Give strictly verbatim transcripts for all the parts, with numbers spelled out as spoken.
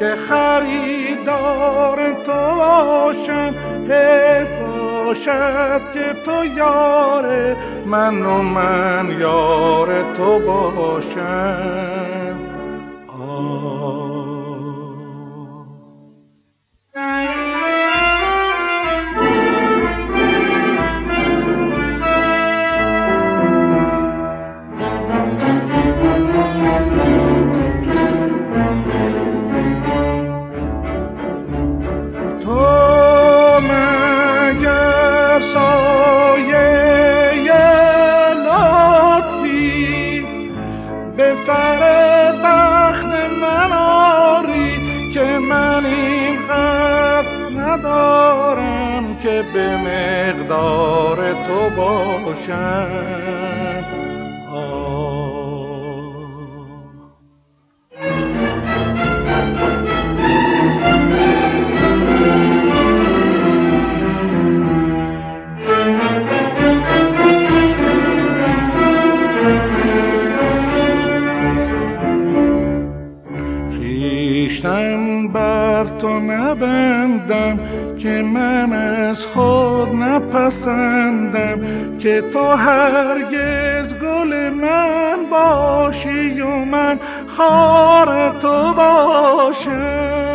که خریدار تو باشم، حیف باشد که تو یار من و من یار تو باشم. که به مقدار تو باشم. خویشتن بر تو نبندم که من از خود نپسندم، که تو هرگز گل من باشی و من خار تو باشم.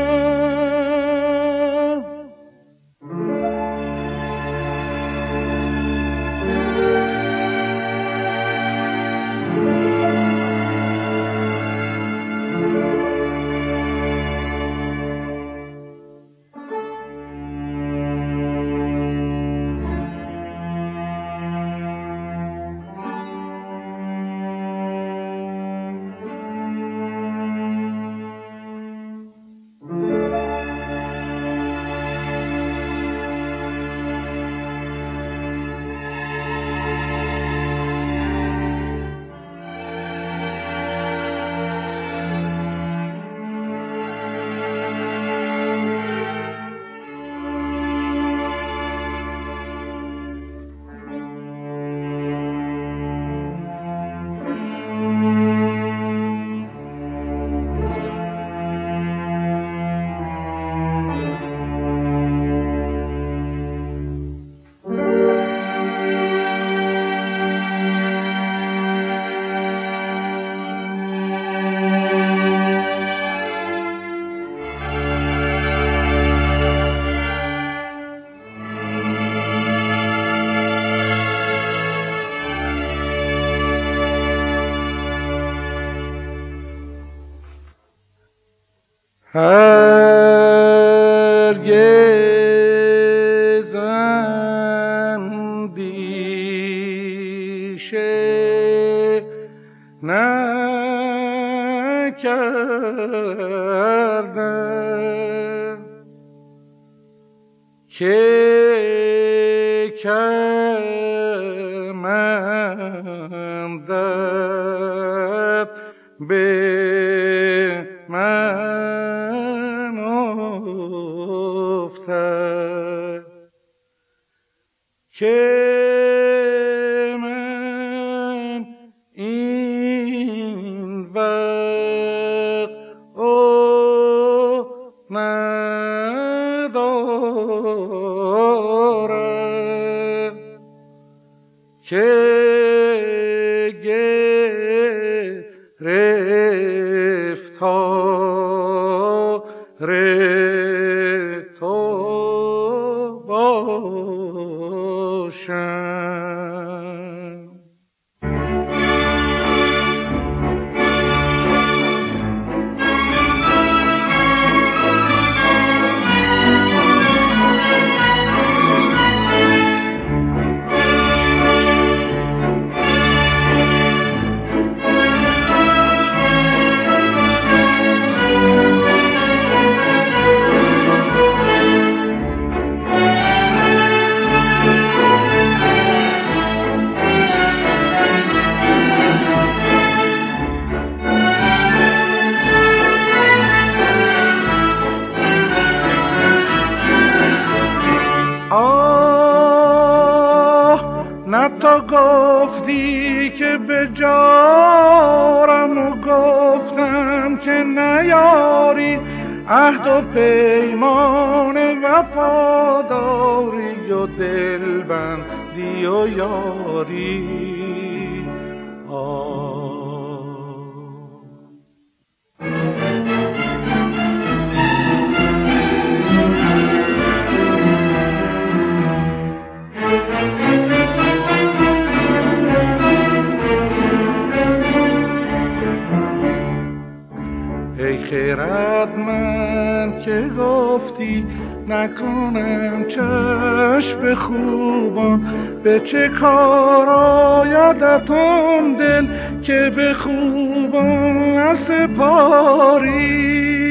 هرگز اندیشه نکردم که کمندت به من افتد، که من این وقت او ندارم که گفتی که به جارم و گفتم که نیاری، عهد و پیمان وفاداری و دلبندی و یاری. ای خیرتمند که گفتی نکنم چشم خوبان، به چه کار آیدت آن دل که به خوبان سپاری.